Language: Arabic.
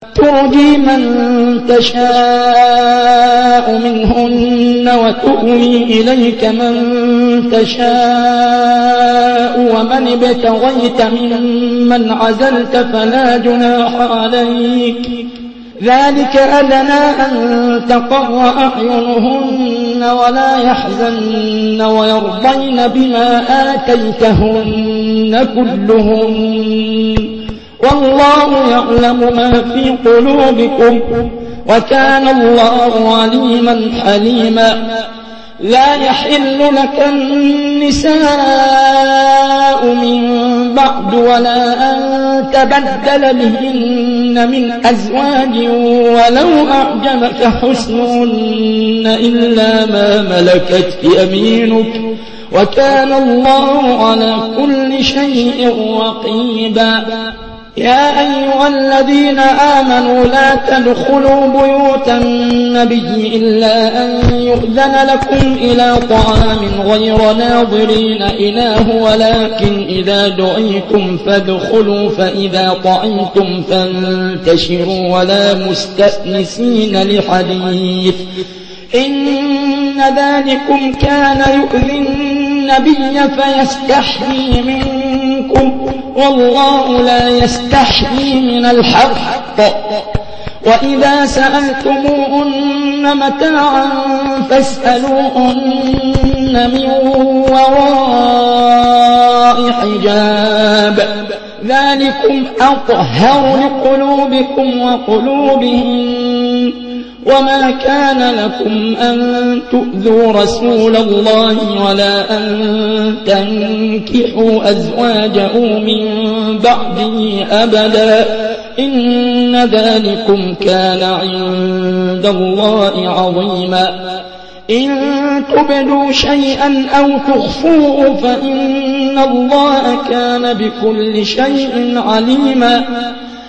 ترجي من تشاء منهن وتؤوي إليك من تشاء ومن ابتغيت ممن عزلت فلا جناح عليك ذلك أدنى أن تقر أعينهن ولا يحزن ويرضين بما آتيتهن كلهن والله يعلم ما في قلوبكم وكان الله عليما حليما لا يحل لك النساء من بعد ولا أن تبدل بهن من أزواج ولو أعجبك حسنهن إلا ما ملكت يمينك وكان الله على كل شيء رقيبا يا أيها الذين آمنوا لا تدخلوا بيوت النبي إلا أن يؤذن لكم إلى طعام غير ناظرين إناه ولكن إذا دعيتم فادخلوا فإذا طعمتم فانتشروا ولا مستأنسين لحديث إن ذلكم كان يؤذي النبي فيستحيي منكم والله لا يستحيي من الحق وإذا سألتموهن متاعا فاسألوهن من وراء حجاب ذلكم أطهر لقلوبكم وقلوبهم وما كان لكم أن تؤذوا رسول الله ولا أن تنكحوا أزواجه من بعده أبدا إن ذلكم كان عند الله عظيما إن تبدوا شيئا أو تخفوه فإن الله كان بكل شيء عليما